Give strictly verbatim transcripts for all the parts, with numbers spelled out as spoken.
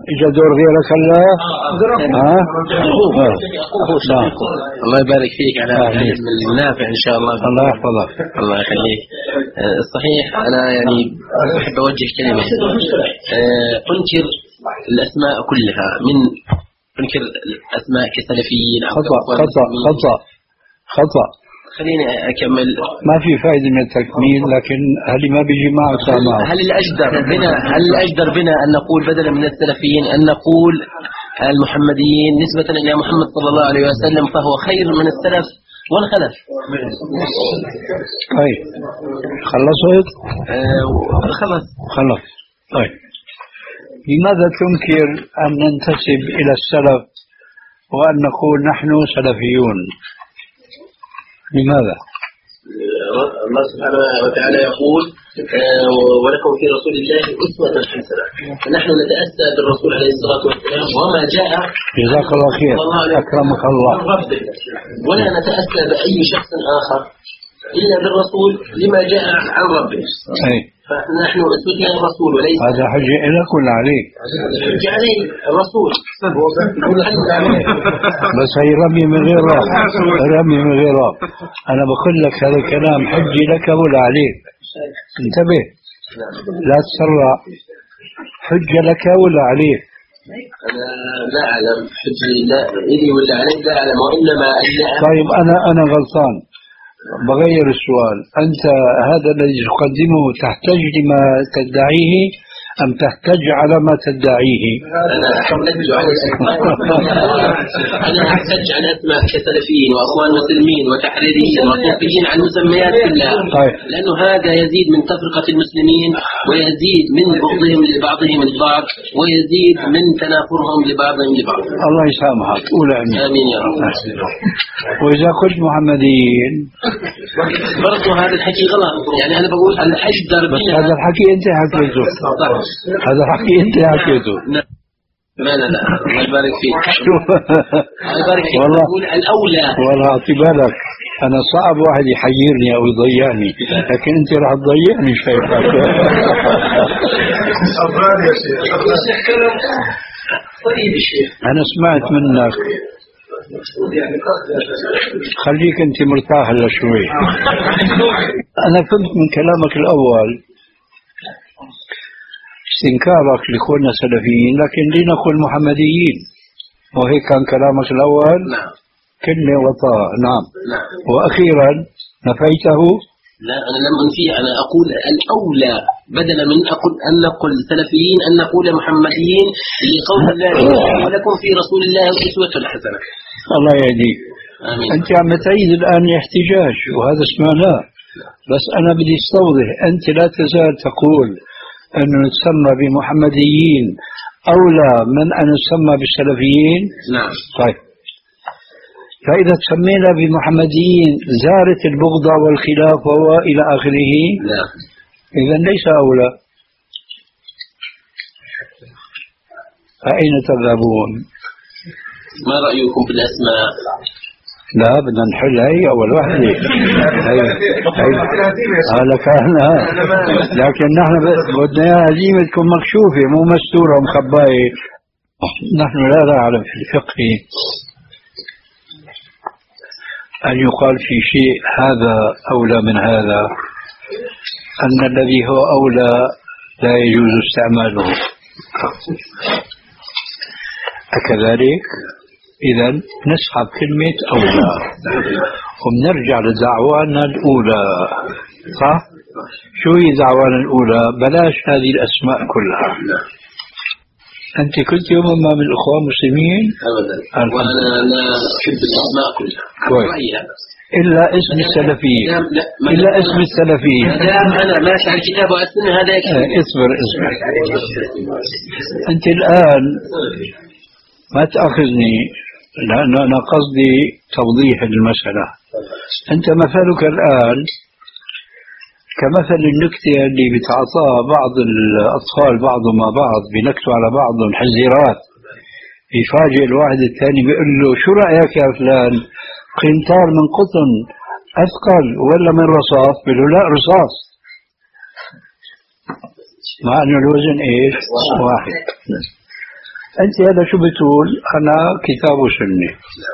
إجا دور غيرك هلا؟ ها؟ الله يبارك فيك على العلم النافع إن شاء الله. الله يحفظك. الله يخليك. صحيح أنا يعني أحب أوجه كلمة. أنكر الأسماء كلها، من أنكر الأسماء كسلفيين. خطأ خطأ خطأ خطأ. خليني أكمل. ما في فائدة من التكميل، لكن هل ما بيجي معه سامع؟ هل الأجدر بنا هل الأجدر بنا أن نقول بدلا من السلفيين أن نقول المحمديين نسبة إلى محمد صلى الله عليه وسلم، فهو خير من السلف والخلف. طيب خلصت؟ آه خلص خلص. طيب لماذا تنكر أن ننتسب إلى السلف وأن نقول نحن سلفيون؟ لماذا؟ الله سبحانه وتعالى يقول ولكم في رسول الله أسوة حسنة، فنحن نتأسى بالرسول عليه الصلاة والسلام وما جاء. جزاك الله خير، أكرمك الله. ولا نتأسى بأي شخص آخر إلا بالرسول لما جاء عن ربه. أي. فنحن أسوتنا الرسول وليس. هذا حجة لك ولا عليك؟ حجة عليه الرسول. بس هي رمي من غير راب، رمي من غير راب. أنا بقول لك هذا الكلام حجة لك ولا عليك؟ انتبه لا تسرع. حجة لك ولا عليك؟ أنا لا أعلم حجة لا إلي ولا عليك، لا أعلم، وإنما طيب أنا أنا غلطان، بغير السؤال. أنت هذا الذي تقدمه تحتاج لما تدعيه أم تحتاج على ما تدعيه؟ أنا أحتاج على أنا أحتاج على أسماء كسلفيين وأخوان مسلمين وتحريريين وصوفيين عن مسميات كلها. طيب. لأنه هذا يزيد من تفرقة المسلمين، ويزيد من بغضهم لبعضهم البعض، ويزيد من تنافرهم لبعضهم لبعض. الله يسامحك. قول آمين. آمين يا رب. وإذا قلت محمديين برضو هذا الحكي غلط. يعني أنا بقول الأجدر بس هذا الحكي أنت حكيته. هذا الحكي أنت حكيته. لا لا لا الله يبارك فيك. الله يبارك فيك. والله بقول الأولى. والله أعطي بالك أنا صعب واحد يحيرني أو يضيعني، لكن أنت راح تضيعني شايفك. أفراد يا شيخ. طيب الشيخ أنا سمعت منك، خليك أنت مرتاح هلا شوي. أنا فهمت من كلامك الأول استنكارك لإخواننا السلفيين، لكن لنقل محمديين، وهيك كان كلامك الأول. نعم. كلمة وطاء. نعم. نعم. وأخيرا نفيته. لا أنا لم أنفيه، أنا أقول الأولى بدلا من أقول أن نقول سلفيين أن نقول محمديين لقول الله ولكم في رسول الله أسوة حسنة. الله يهديك. أنت عم تعيد الآن احتجاج وهذا سمعناه، بس أنا بدي استوضح. أنت لا تزال تقول أنه نتسمى بمحمديين أولى من أن نسمى بالسلفيين. نعم. طيب فإذا تسمينا بمحمديين زارت البغضة والخلاف وإلى آخره. لا. إذن ليس أولى. فأين تذهبون؟ ما رأيكم بالأسماء؟ لا بدنا نحل هي أول واحدة. هي هي هذا كان، لكن نحن بدنا إياها هزيمة تكون مكشوفة مو مستورة ومخباية. نحن لا نعلم في الفقه أن يقال في شيء هذا أولى من هذا، أن الذي هو أولى لا يجوز استعماله. أكذلك؟ إذا نسحب كلمة أولى وبنرجع لدعوانا الأولى. صح؟ شو هي دعوانا الأولى؟ بلاش هذه الأسماء كلها. أنت كنت يوم ما من الأخوان المسلمين؟ أبدا. وأنا لا أحب الأسماء كلها. كويس. إلا اسم السلفيين. إلا اسم السلفيين. أنا ماشي على الكتاب والسنة هذا يكفي. اصبر اصبر. أنت الآن ما تأخذني، لأن أنا قصدي توضيح المسألة. أنت مثلك الآن كمثل النكتة اللي بتعطاها بعض الأطفال بعضهم مع بعض، بنكتوا على بعضهم حزيرات، يفاجئ الواحد الثاني بيقول له شو رأيك يا فلان؟ قنطار من قطن أثقل ولا من رصاص؟ بيقول له لا رصاص، مع أنه الوزن إيش؟ واحد. أنت هذا شو بتقول؟ أنا كتاب وسنة.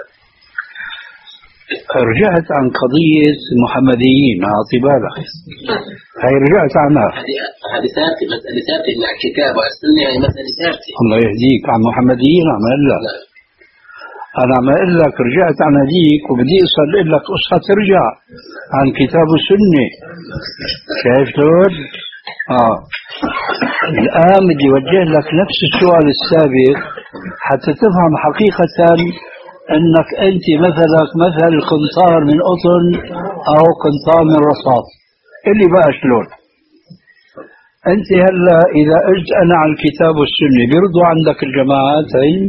رجعت عن قضية محمديين، أعطي بالك هاي رجعت عنها. هذه ثابتة، مسألة ثابتة إن الكتاب والسنة يعني مسألة ثابتة. الله يهديك، عن محمديين عم أقول لك. أنا عم أقول لك رجعت عن هذيك وبدي أصل لك قصة ترجع عن كتاب السنة. شايف شلون؟ آه الآن بدي أوجه لك نفس السؤال السابق حتى تفهم حقيقة أنك أنت مثلك مثل قنطار من قطن أو قنطار من رصاص. اللي بقى شلون؟ أنت هلا إذا قلت أنا على الكتاب والسنة بيرضوا عندك الجماعتين؟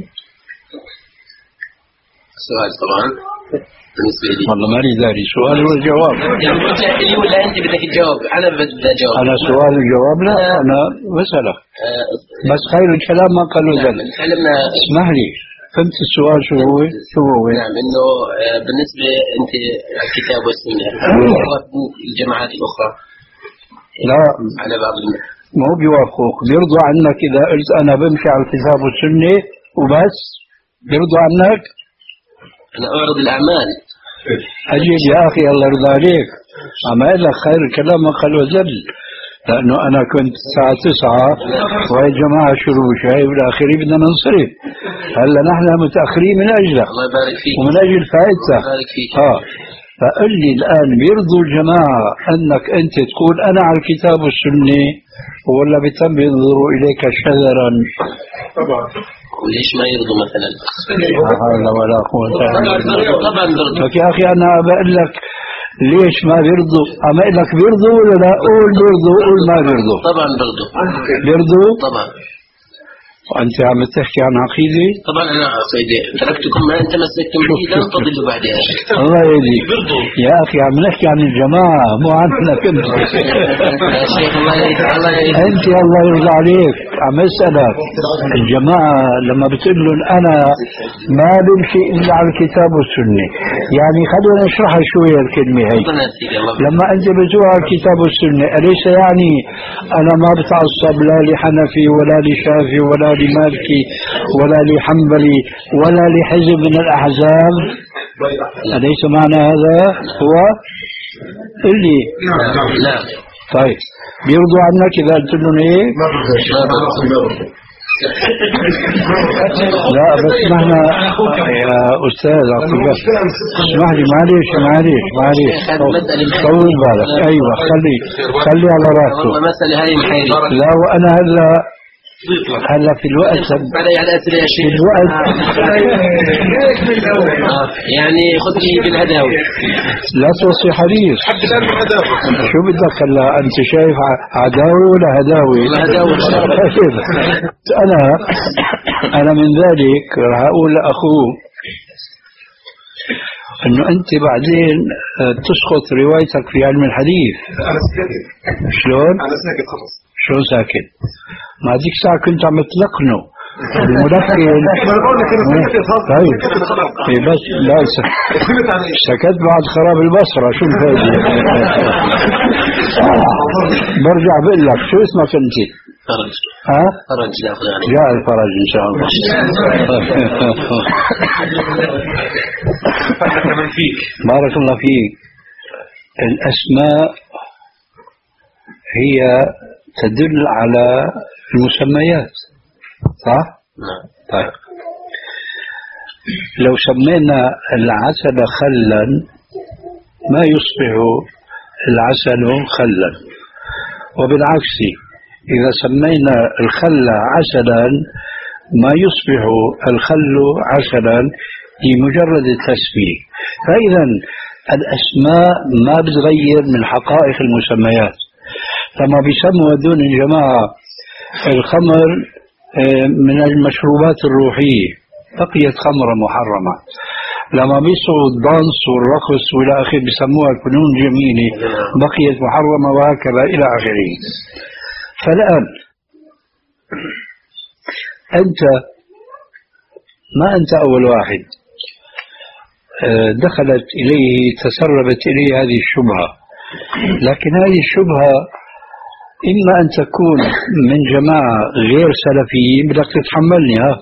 سؤال طبعا بالنسبة لي والله ما لي داري، سؤال ولا جواب؟ يعني قلت لي ولا أنت بدك تجاوب؟ أنا بدي أجاوب. أنا سؤال وجواب؟ لا أنا بسألك بس خير الكلام ما قالوا ذلك. تكلمنا. اسمح لي، فهمت السؤال شو هو؟ شو هو؟ نعم، انه بالنسبه انت الكتاب والسنه الجماعات الاخرى لا على بعض ما هو بيوافقوك، بيرضوا عنك اذا قلت انا بمشي على الكتاب والسنه وبس؟ بيرضوا عنك؟ انا اعرض الاعمال. اجل يا اخي الله يرضى عليك، عم اقول لك خير الكلام ما قال وزل، لانه انا كنت الساعه تسعة وهي جماعه شروق هاي بالاخير بدنا ننصرف. هلا نحن متاخرين من اجلك. الله يبارك فيك. ومن اجل فائدتك. الله يبارك فيك. اه فقل لي الان بيرضوا الجماعه انك انت تقول انا على الكتاب والسنه ولا بتم ينظروا اليك شذرا؟ طبعا. وليش ما يرضوا مثلا؟ لا حول ولا قوه الا بالله. طبعا بيرضوا. لك يا اخي انا بقول لك ليش ما بيرضوا؟ عم اقول لك بيرضوا ولا لا؟ قول بيرضوا، قول ما بيرضوا. طبعا بيرضوا. بيرضوا؟ طبعا. وانت عم تحكي عن عقيده؟ طبعا انا عقيده، تركتكم ما انت مسكتم به لا تضلوا بعدها. الله يهديك يا اخي، عم نحكي عن الجماعه مو عنك انت. يا شيخ الله يهديك. انت الله يرضى عليك عم اسالك الجماعه لما بتقول لهم انا ما بمشي الا على الكتاب والسنه، يعني خلينا نشرحها شويه الكلمه هي. لما انت بتقول على الكتاب والسنه اليس يعني انا ما بتعصب لا لحنفي ولا لشافعي ولا لمالكي ولا لحنبلي ولا لحزب من الأحزاب؟ أليس معنى هذا هو؟ اللي لا. طيب بيرضوا عنك إذا قلت لهم إيه؟ لا بس نحن يا أستاذ عطية اسمح لي، معلش معلش معلش طول بالك. أيوة خلي خلي على راسه. مسألة هاي محيرة. لا وأنا هلا هلا في الوقت علي على أسئلة يا شيخ. في الوقت يعني خذني بالهداوي. لا توصي حديث. شو بدك هلا؟ أنت شايف عداوي ولا هداوي؟ هداوي. أنا أنا من ذلك راح أقول لأخوه إنه أنت بعدين تسقط روايتك في علم الحديث. شلون؟ أنا ساكت خلص. شلون ساكت؟ ما هذيك الساعة كنت عم تلقنه الملقن. طيب بس لا سكت بعد خراب البصرة. شو الفائدة؟ برجع بقول لك شو اسمك انت؟ فرج. ها؟ فرج. يعني جاء الفرج ان شاء الله. بارك الله فيك. الاسماء هي تدل على المسميات صح؟ نعم. طيب لو سمينا العسل خلا ما يصبح العسل خلا، وبالعكس إذا سمينا الخل عسلا ما يصبح الخل عسلا لمجرد التسمية. فإذا الأسماء ما بتغير من حقائق المسميات. لما بيسموا هذول الجماعة الخمر من المشروبات الروحية بقيت خمرة محرمة، لما بيصعوا الدانس والرقص والى اخره بسموها فنون جميلة بقيت محرمة، وهكذا الى اخره. فالآن أنت ما أنت أول واحد دخلت إليه تسربت إليه هذه الشبهة، لكن هذه الشبهة إما أن تكون من جماعة غير سلفيين بدك تتحملني ها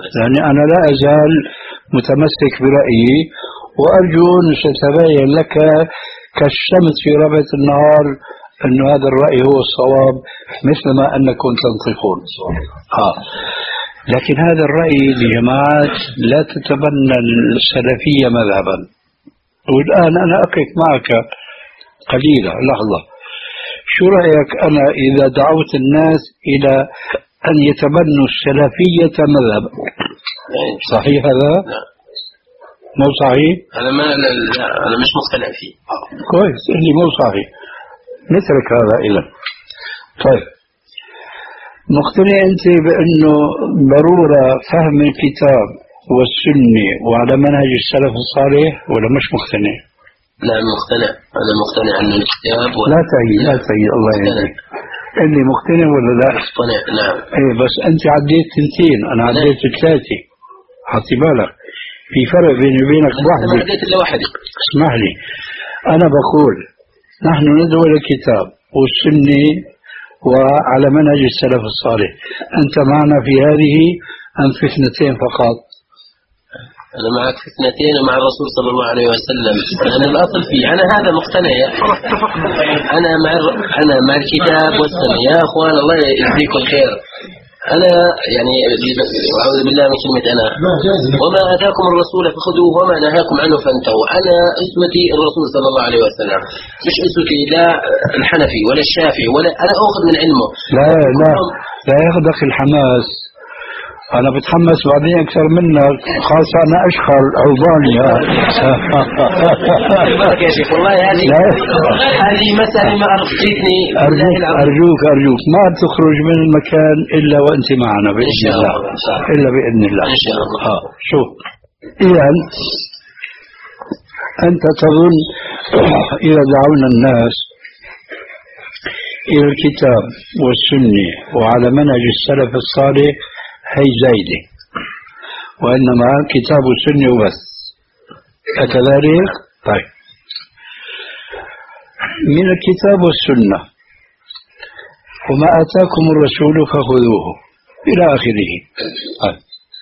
لأني أنا لا أزال متمسك برأيي، وأرجو أن ستبين لك كالشمس في ربعة النهار أن هذا الرأي هو الصواب مثل ما أنكم تنطقون. آه. لكن هذا الرأي لجماعات لا تتبنى السلفية مذهبا. والآن أنا أقف معك قليلا لحظة، شو رأيك أنا إذا دعوت الناس إلى أن يتبنوا السلفية مذهبا؟ صحيح هذا؟ مو صحيح؟ أنا ما لا لا أنا مش مقتنع فيه. كويس، اللي مو صحيح نترك هذا إلى. طيب، مقتنع أنت بأنه ضرورة فهم الكتاب والسنة وعلى منهج السلف الصالح ولا مش مقتنع؟ نعم مقتنع، أنا مقتنع أن الكتاب و... لا تهي لا تهي الله يهديك. اللي مقتنع ولا لا؟ مقتنع نعم. ايه بس أنت عديت تنتين، أنا عديت ثلاثة. حطي بالك في فرق بيني وبينك واحدة. أنا عديت إلا واحدة. اسمح لي، أنا بقول نحن ندعو إلى الكتاب والسنة وعلى منهج السلف الصالح. أنت معنا في هذه أم في اثنتين فقط؟ أنا معك في اثنتين ومع الرسول صلى الله عليه وسلم. أنا الأصل فيه أنا هذا مقتنع. أنا مع أنا مع الكتاب والسنة يا أخوان، الله يجزيكم خير. أنا يعني أعوذ بالله من كلمة أنا، وما آتاكم الرسول فخذوه وما نهاكم عنه فانتهوا. أنا أسوتي الرسول صلى الله عليه وسلم، مش أسوتي لا الحنفي ولا الشافعي ولا أنا أخذ من علمه. لا لا لا ياخذك الحماس، أنا بتحمس بعدين أكثر منك، خاصة أنا أشخر عوضاني. يا شيخ والله هذه هذه مسألة ما أرضيتني. أرجوك أرجوك أرجوك ما تخرج من المكان إلا وأنت معنا بإذن الله، إلا بإذن الله إن شاء الله. آه. شوف، إذا أنت تظن إذا دعونا الناس إلى الكتاب والسنة وعلى منهج السلف الصالح هي زايدة، وإنما كتاب السنة وبس، أكذلك؟ طيب، من الكتاب والسنة وما آتاكم الرسول فخذوه إلى آخره. طيب،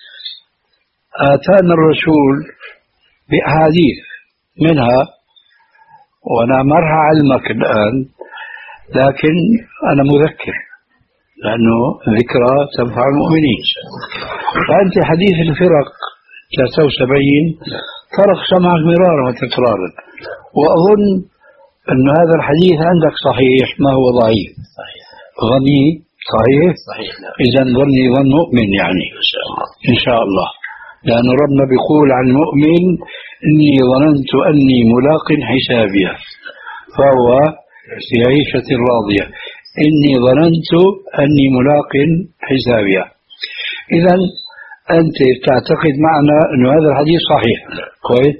آتانا الرسول بأحاديث منها، وأنا ما راح أعلمك الآن لكن أنا مذكر لأنه ذكرى تنفع المؤمنين. فأنت حديث الفرق ثلاثة وسبعين فرق سمعك مرارا وتكرارا، وأظن أن هذا الحديث عندك صحيح ما هو ضعيف. صحيح. ظني صحيح؟ صحيح. إذا ظني ظن مؤمن يعني إن شاء الله. إن شاء الله، لأن ربنا بيقول عن المؤمن إني ظننت أني ملاق حسابيه فهو في عيشة راضية، إني ظننت أني ملاق حسابيا. إذا أنت تعتقد معنا أن هذا الحديث صحيح. كويس.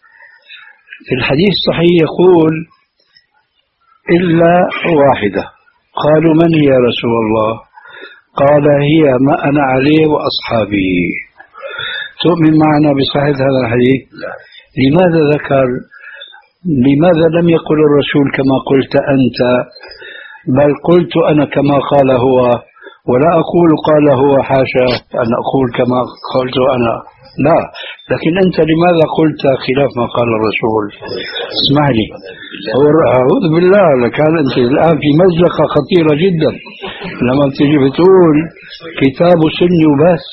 في الحديث الصحيح يقول إلا واحدة. قالوا من هي يا رسول الله؟ قال هي ما أنا عليه وأصحابي. تؤمن معنا بصحة هذا الحديث؟ لماذا ذكر لماذا لم يقل الرسول كما قلت أنت، بل قلت أنا كما قال هو، ولا أقول قال هو، حاشا أن أقول كما قلت أنا، لا، لكن أنت لماذا قلت خلاف ما قال الرسول؟ اسمح لي، أعوذ بالله، لكان أنت الآن في مزقة خطيرة جدا لما تجي بتقول كتاب سني وبس،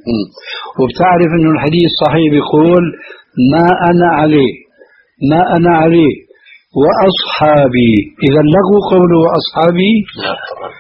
وبتعرف أنه الحديث صحيح بيقول ما أنا عليه ما أنا عليه وأصحابي. إذا لغو قوله وأصحابي؟ لا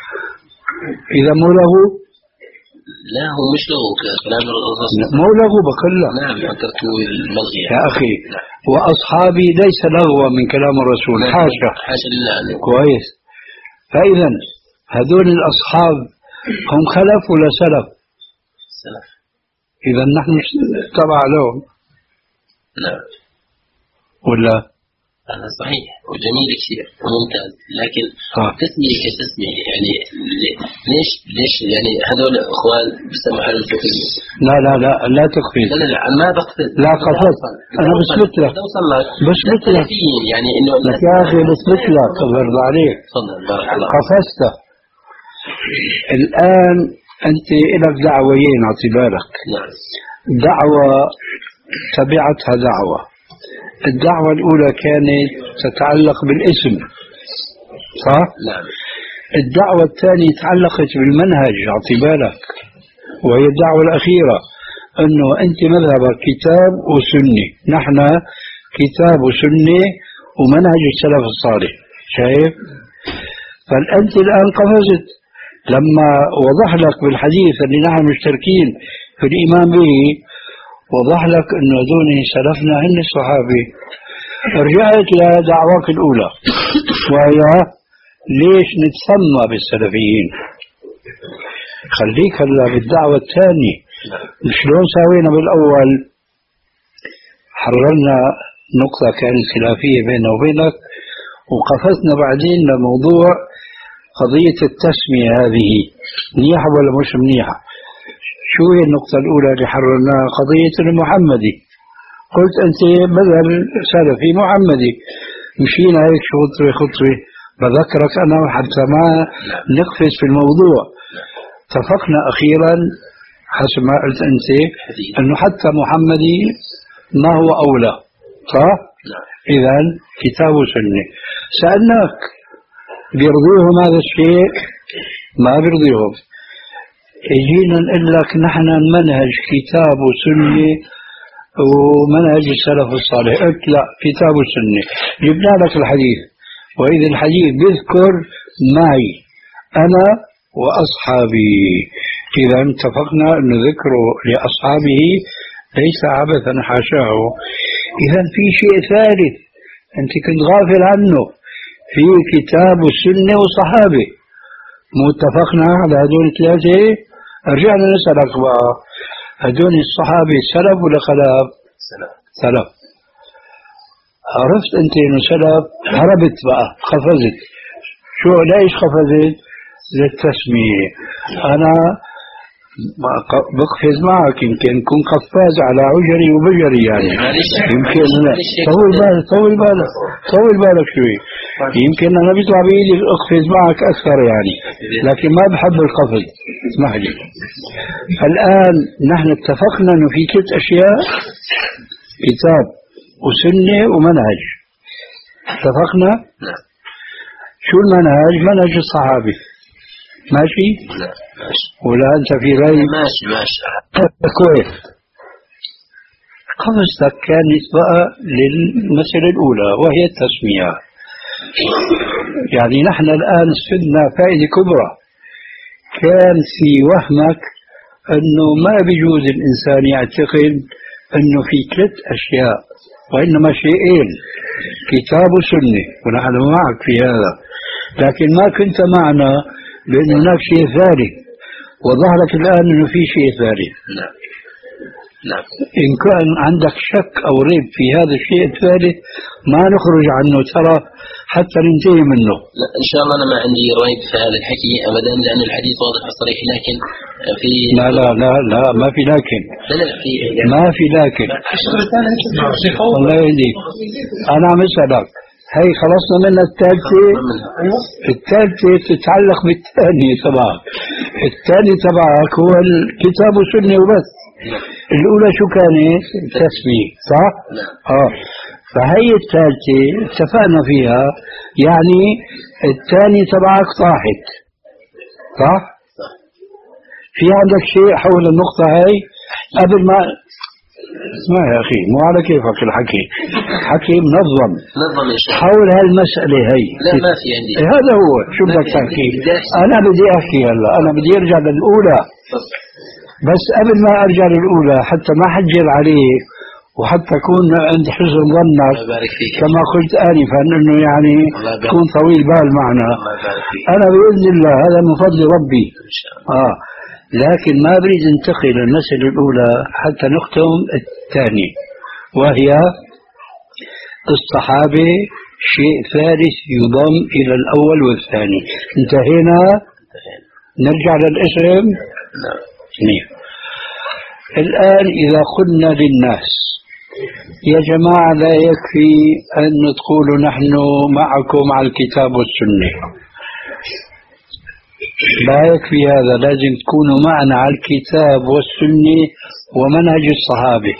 إذا مو لغو؟ لا هو مش لغو كلام الرسول، مو لغو بقلة. نعم فكرت الملغي يا أخي. وأصحابي ليس لغوا من كلام الرسول، حاشا حاشا لله. كويس. فإذا هذول الأصحاب هم خلف ولا سلف؟ سلف. إذا نحن تبع لهم. نعم. ولا؟ هذا صحيح وجميل كثير وممتاز، لكن آه. تسمية كتسمية يعني ليش ليش يعني هذول اخوان بسموا حالهم سلفيين؟ لا لا لا لا تقفز. لا لا لا ما بقفز. لا قفز. انا بثبت لك. توصل لك. بثبت لك. يعني انه لك يا اخي بثبت لك، برضى عليك. تفضل بارك الله. قفزت. الان أنت لك دعويين اعتبارك. نعم. دعوة تبعتها دعوة. الدعوة الأولى كانت تتعلق بالاسم، صح؟ نعم. الدعوة الثانية تعلقت بالمنهج اعتبارك، وهي الدعوة الأخيرة أنه أنت مذهبك كتاب وسنة، نحن كتاب وسنة ومنهج السلف الصالح. شايف؟ فأنت الآن قفزت لما وضح لك بالحديث اللي نحن مشتركين في الإيمان به، وضح لك أنه دون سلفنا هن الصحابة. رجعت لدعواك الأولى وهي ليش نتسمى بالسلفيين. خليك هلا بالدعوة الثانية. شلون سوينا بالأول؟ حررنا نقطة كانت خلافية بيننا وبينك، وقفزنا بعدين لموضوع قضية التسمية هذه منيحة ولا مش منيحة. شو هي النقطة الأولى اللي حررناها؟ قضية المحمدي. قلت أنت مذهب سلفي محمدي، مشينا هيك خطوة خطوة، بذكرك أنا حتى ما نقفز في الموضوع. اتفقنا أخيرا حسب ما قلت أنت أنه حتى محمدي ما هو أولى، صح؟ إذا كتاب وسنة. سألناك بيرضيهم هذا الشيء؟ ما بيرضيهم. يجينا نقول لك نحن المنهج كتاب وسنة ومنهج السلف الصالح. قلت لا، كتاب وسنة. جبنا لك الحديث، وإذا الحديث بيذكر معي أنا وأصحابي. إذا اتفقنا أن ذكره لأصحابه ليس عبثا حاشاه. إذا في شيء ثالث أنت كنت غافل عنه، في كتاب السنة وصحابة. مو اتفقنا على هدول الثلاثة؟ رجعنا نسألك بقى، هدول الصحابة سلف ولا خلف؟ سلف. سلف. عرفت أنت إنه سلف، هربت بقى، قفزت. شو ليش قفزت؟ للتسمية. أنا بقفز معك، يمكن كن قفاز على عجري وبجري يعني. يمكن لا. طول بالك طول بالك طول بالك شوي. يمكن أنا بيطلع بإيدي أقفز معك أكثر يعني، لكن ما بحب القفز. اسمح لي. الآن نحن اتفقنا إنه في ثلاث أشياء: كتاب وسنة ومنهج. اتفقنا؟ شو المنهج؟ منهج الصحابة. ماشي؟ ولا أنت في رأي؟ ماشي ماشي. كويس. قفزتك كانت بقى للمسألة الأولى وهي التسمية. يعني نحن الآن استفدنا فائدة كبرى. كان في وهمك أنه ما بيجوز الإنسان يعتقد أنه في ثلاث أشياء، وإنما شيئين: كتاب وسنة، ونحن معك في هذا. لكن ما كنت معنا بأن هناك شيء ثالث، وظهرك الآن أنه في شيء ثالث. نعم. نعم. إن كان عندك شك أو ريب في هذا الشيء الثالث ما نخرج عنه ترى حتى ننتهي منه. لا إن شاء الله أنا ما عندي ريب في هذا الحكي أبدا، لأن الحديث واضح وصريح. لكن في لا لا لا لا ما في لكن. لا لا في ما في لكن. الله يهديك. أنا عم أسألك، هي خلصنا منها الثالثة. الثالثة تتعلق بالثانية تبعك. الثاني تبعك هو الكتاب والسنة وبس. الأولى شو كانت؟ التسمية، صح؟ آه. فهي الثالثة اتفقنا فيها، يعني الثاني تبعك طاحت، صح؟ في عندك شيء حول النقطة هاي قبل ما اسمع يا أخي، مو على كيفك الحكي، حكي منظم نظم حول هالمسألة هي. لا ما في عندي. هذا هو شو بدك تحكي. أنا بدي أحكي هلا، أنا بدي أرجع للأولى. بس قبل ما أرجع للأولى حتى ما حجر عليك وحتى أكون عند حسن ظنك كما قلت آنفا أنه يعني تكون طويل بال معنا. أنا بإذن الله هذا من فضل ربي. آه. لكن ما بريد انتقل للمسألة الأولى حتى نختم الثانية، وهي الصحابة شيء ثالث يضم إلى الأول والثاني. انتهينا. نرجع للاسم. نعم. الآن إذا قلنا للناس يا جماعة لا يكفي أن تقولوا نحن معكم على الكتاب والسنة، لا يكفي هذا، لازم تكونوا معنا على الكتاب والسنة ومنهج الصحابة.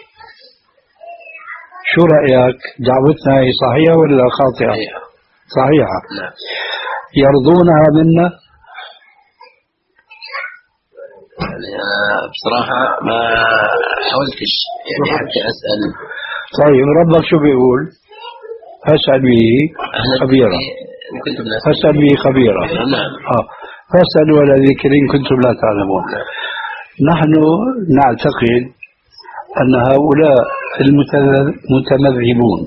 شو رأيك؟ دعوتنا هي صحيحة ولا خاطئة؟ صحيحة. نعم. يرضونها منا؟ يعني بصراحة ما حاولتش يعني حتى أسأل. طيب ربك شو بيقول؟ فاسأل به خبيرا. فاسأل به خبيرا. نعم. آه. فاسألوا على ذكر إن كنتم لا تعلمون. نحن نعتقد أن هؤلاء المتمذهبون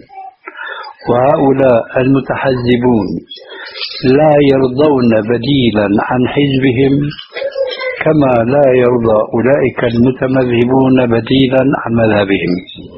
وهؤلاء المتحزبون لا يرضون بديلا عن حزبهم، كما لا يرضى أولئك المتمذهبون بديلا عن مذهبهم.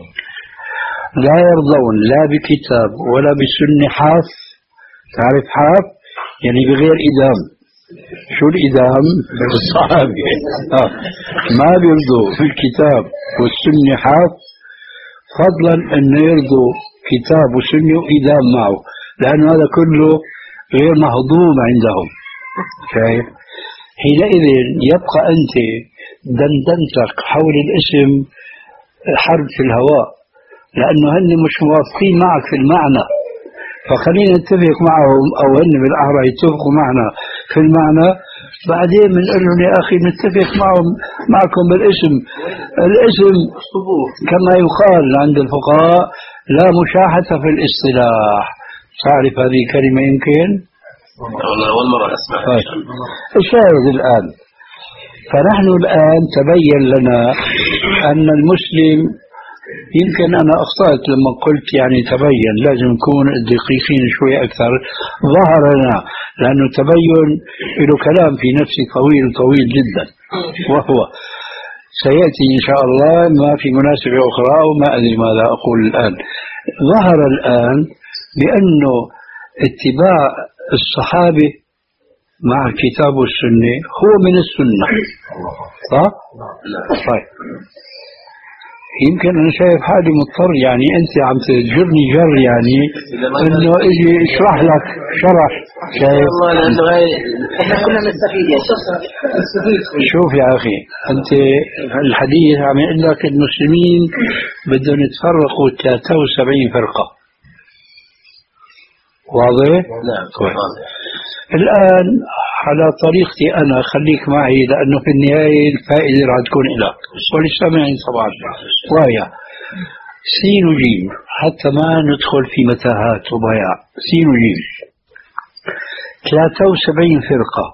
لا يرضون لا بكتاب ولا بسنة حاف. تعرف حاف؟ يعني بغير إدام. شو الإدام؟ الصحابة. آه. ما بيرضوا في الكتاب والسنة حاف، فضلا أن يرضوا كتاب وسنة وإدام معه، لأن هذا كله غير مهضوم عندهم. شايف؟ حينئذ يبقى أنت دندنتك حول الاسم حرب في الهواء، لأنه هن مش موافقين معك في المعنى، فخلينا نتفق معهم، أو هن بالأحرى يتفقوا معنا في المعنى، بعدين بنقول لهم يا أخي نتفق معهم معكم بالاسم. الاسم كما يقال عند الفقهاء لا مشاحة في الاصطلاح. تعرف هذه الكلمة يمكن؟ والله أول مرة أسمع. الشاهد الآن، فنحن الآن تبين لنا أن المسلم، يمكن أنا أخطأت لما قلت يعني تبين، لازم نكون دقيقين شوي أكثر. ظهر لنا، لأنه تبين له كلام في نفسي طويل طويل جدا، وهو سيأتي إن شاء الله ما في مناسبة أخرى، وما أدري ماذا أقول الآن. ظهر الآن بأنه اتباع الصحابة مع الكتاب والسنة هو من السنة، صح؟ طيب يمكن أنا شايف حالي مضطر، يعني أنت عم تجرني جر، يعني إنه إجي اشرح لك شرح. شايف؟ احنا كنا نستفيد يا شيخ. شوف يا أخي، أنت الحديث عم يقول لك المسلمين بدهم يتفرقوا ثلاثة وسبعين فرقة. واضح؟ نعم. الآن على طريقتي أنا، خليك معي، لأنه في النهاية الفائدة راح تكون لك وللسامعين طبعا. وهي سين وجيم، حتى ما ندخل في متاهات وضياع. سين وجيم ثلاثة وسبعين فرقة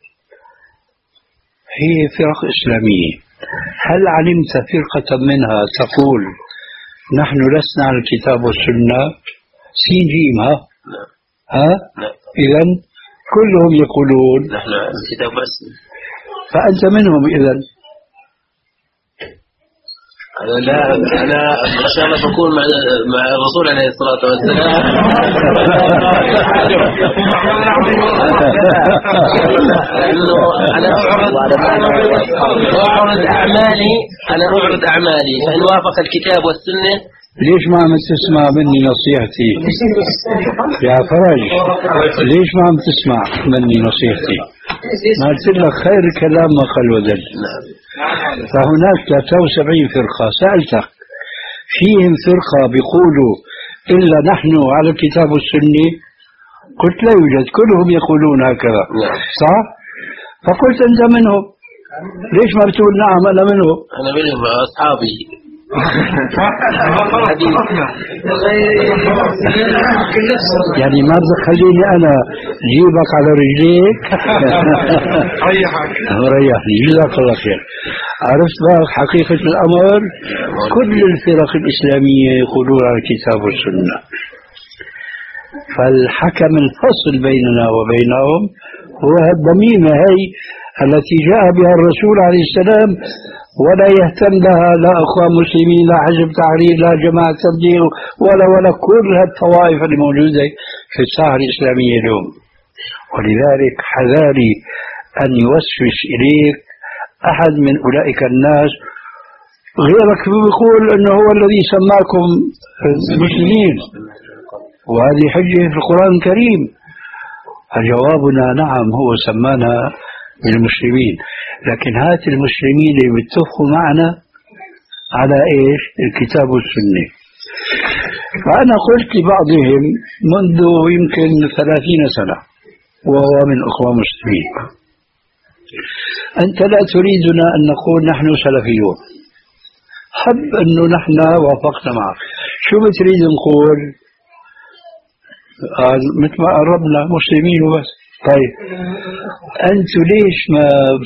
هي فرق إسلامية. هل علمت فرقة منها تقول نحن لسنا على الكتاب والسنة؟ سين جيم. ها؟ ها؟ إذن كلهم يقولون نحن الكتاب بس. فأنت منهم إذن. أنا لا أنا إن شاء الله بكون مع مع الرسول عليه الصلاة والسلام. أنا أعرض أعمالي أنا أعرض أعمالي فإن وافق الكتاب والسنة. ليش ما عم تسمع مني نصيحتي يا فرج؟ ليش ما عم تسمع مني نصيحتي؟ ما قلت لك خير كلام ما قل ودل. فهناك ثلاثة وسبعين فرقة. سألتك فيهم فرقة بيقولوا إلا نحن على الكتاب والسنة؟ قلت لا يوجد، كلهم يقولون هكذا، صح؟ فقلت أنت منهم. ليش ما بتقول نعم أنا منهم؟ أنا منهم أصحابي. يعني ما تخليني أنا جيبك على رجليك. ريحك ريحني، جزاك الله خير. عرفت بقى حقيقة الأمر؟ كل الفرق الإسلامية يقولون على الكتاب والسنة. فالحكم الفصل بيننا وبينهم هو الضميمة هي التي جاء بها الرسول عليه السلام، ولا يهتم لها لا أخوان مسلمين، لا حزب تحرير، لا جماعة تبليغ، ولا ولا كل هالطوائف الموجودة في الساحة الإسلامية اليوم. ولذلك حذاري أن يوسوس إليك أحد من أولئك الناس، غيرك بيقول أنه هو الذي سماكم مسلمين، وهذه حجة في القرآن الكريم. فجوابنا نعم، هو سمانا بالمسلمين، لكن هات المسلمين اللي بيتفقوا معنا على إيش؟ الكتاب والسنة. فأنا قلت لبعضهم منذ يمكن ثلاثين سنة وهو من أخوة مسلمين: أنت لا تريدنا أن نقول نحن سلفيون، حب أنه نحن وافقنا معك، شو بتريد نقول؟ قال مثل ما قربنا مسلمين وبس. طيب أنتوا ليش ما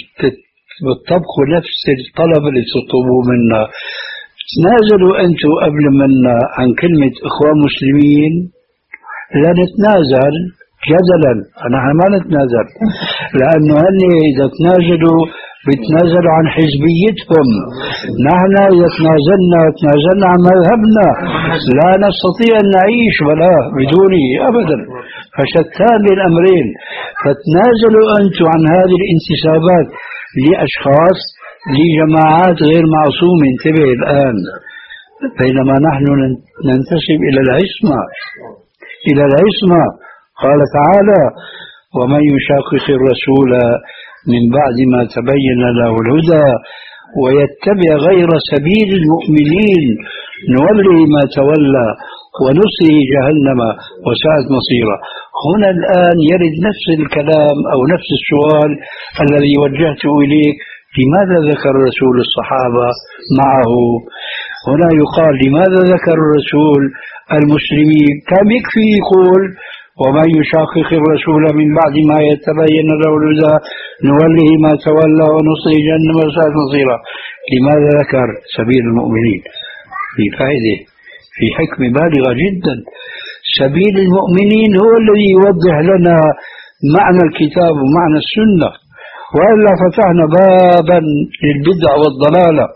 بتطبقوا نفس الطلب اللي تطلبوه منا؟ تنازلوا أنتوا قبل منا عن كلمة إخوة مسلمين، لا نتنازل جدلا، نحن ما نتنازل، لأنه هن إذا تنازلوا بتنازلوا عن حزبيتهم، نحن إذا تنازلنا تنازلنا عن مذهبنا، لا نستطيع أن نعيش ولا بدونه أبدا، فشتان بين الأمرين. فتنازلوا أنتم عن هذه الانتسابات لأشخاص لجماعات غير معصومة، انتبه الآن، بينما نحن ننتسب إلى العصمة، إلى العصمة. قال تعالى: ومن يشاقق الرسول من بعد ما تبين له الهدى ويتبع غير سبيل المؤمنين نوله ما تولى ونصله جهنم وساءت مصيرا. هنا الآن يرد نفس الكلام أو نفس السؤال الذي وجهته إليك: لماذا ذكر الرسول الصحابة معه؟ هنا يقال: لماذا ذكر الرسول المسلمين؟ كان يكفي يقول: ومن يشاقق الرسول من بعد ما يتبين له الهدى نوله ما تولى ونصله جهنم وساءت مصيرا. لماذا ذكر سبيل المؤمنين؟ في فائدة، في حكمة بالغة جدا. سبيل المؤمنين هو الذي يوضح لنا معنى الكتاب ومعنى السنة، وإلا فتحنا بابا للبدع والضلالة.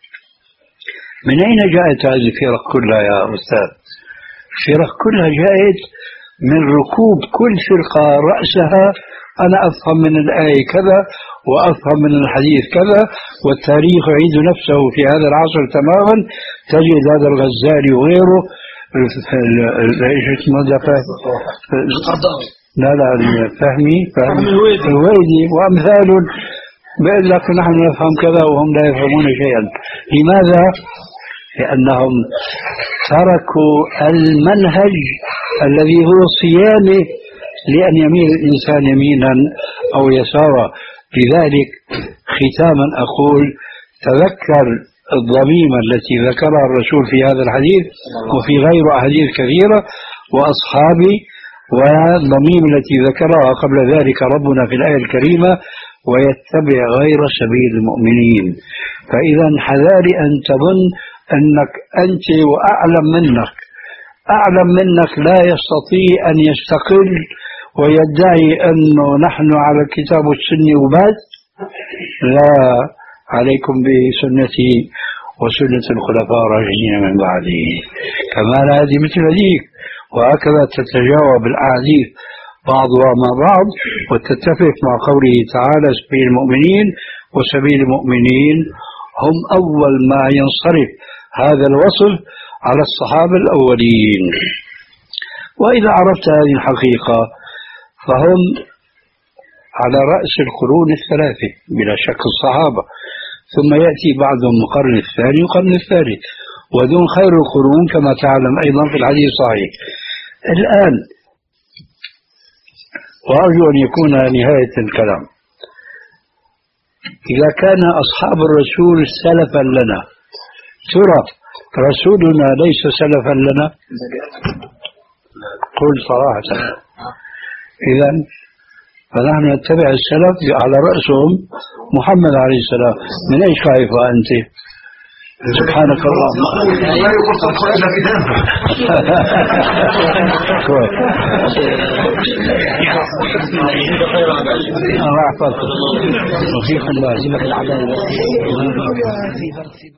من أين جاءت هذه الفرق كلها يا أستاذ؟ الفرق كلها جاءت من ركوب كل فرقة رأسها أنا أفهم من الآية كذا وأفهم من الحديث كذا، والتاريخ يعيد نفسه في هذا العصر تماما. تجد هذا الغزالي وغيره، ايش اسمه ده؟ لا لا فهمي فهمي الويدي وأمثال، بيقول لك نحن نفهم كذا وهم لا يفهمون شيئا. لماذا؟ لأنهم تركوا المنهج الذي هو صيانة لأن يميل الإنسان يمينا أو يسارا. لذلك ختاما أقول: تذكر الضميمة التي ذكرها الرسول في هذا الحديث وفي غير أحاديث كثيرة وأصحابي، والضميمة التي ذكرها قبل ذلك ربنا في الآية الكريمة: ويتبع غير سبيل المؤمنين. فإذا حذاري أن تظن أنك أنت وأعلم منك أعلم منك لا يستطيع أن يستقل ويدعي أنه نحن على الكتاب والسنة وبس. لا، عليكم بسنتي وسنة الخلفاء الراشدين من بعدي، كمان هذه مثل هذيك، وهكذا تتجاوب الأحاديث بعضها مع بعض وتتفق مع قوله تعالى: سبيل المؤمنين. وسبيل المؤمنين هم أول ما ينصرف هذا الوصف على الصحابة الأولين. وإذا عرفت هذه الحقيقة فهم على رأس القرون الثلاثة بلا شك الصحابة، ثم يأتي بعضهم القرن الثاني والقرن الثالث، ودون خير القرون كما تعلم أيضا في الحديث الصحيح. الآن وأرجو أن يكون نهاية الكلام: إذا كان أصحاب الرسول سلفا لنا، ترى رسولنا ليس سلفا لنا؟ قل صراحة. إذن فنحن نتبع السلف على رأسهم محمد عليه السلام. من أيش خايفة أنت؟ سبحانك اللهم. لا يقول صدق إلا في ذنبه. الله يحفظك وفيكم الله.